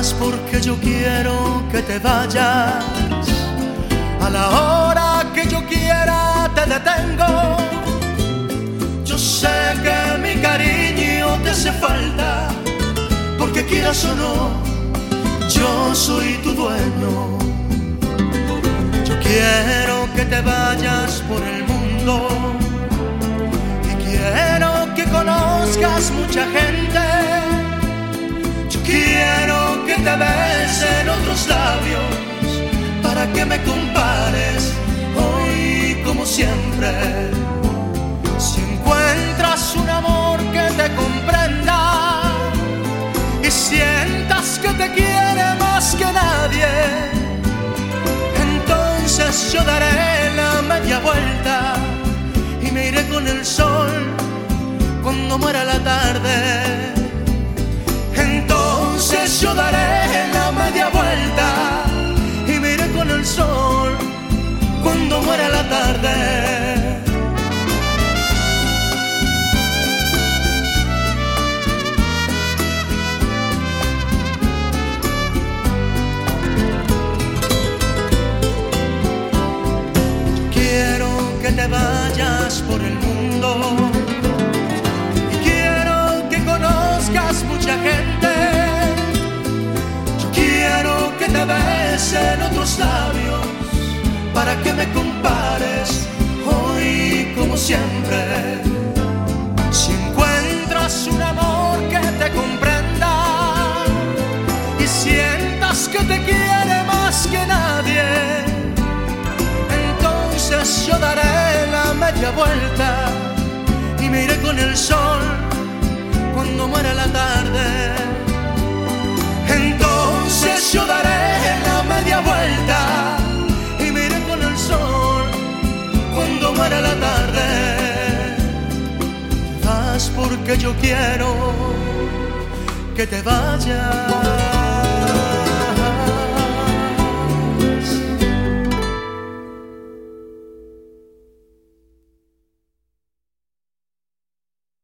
vas porque yo quiero que te vayas. A la hora que yo quiera te detengo. Yo sé que mi cariño te hace falta, porque quieras o no, yo soy tu dueño. Yo quiero que te vayas por el mundo y quiero que conozcas mucha gente. Yo quiero que te besen otros labios para que me compares hoy como siempre. Si encuentras un amor que te comprenda y sientas que te quiere más que nadie, entonces yo daré la media vuelta y me iré con el sol cuando muera la tarde. Entonces yo daré la media vuelta y me iré con el sol cuando muera la tarde. Quiero que te vayas por el mundo y quiero que conozcas mucha gente. Yo quiero que te besen otros labios para que me compares hoy como siempre. Si encuentras un amor que te comprenda y sientas que te quiere más que nadie, entonces yo daré la media vuelta y me iré con el sol cuando muera la tarde. Entonces yo daré la media vuelta y me iré con el sol cuando muera la tarde. Te vas porque yo quiero que te vayas.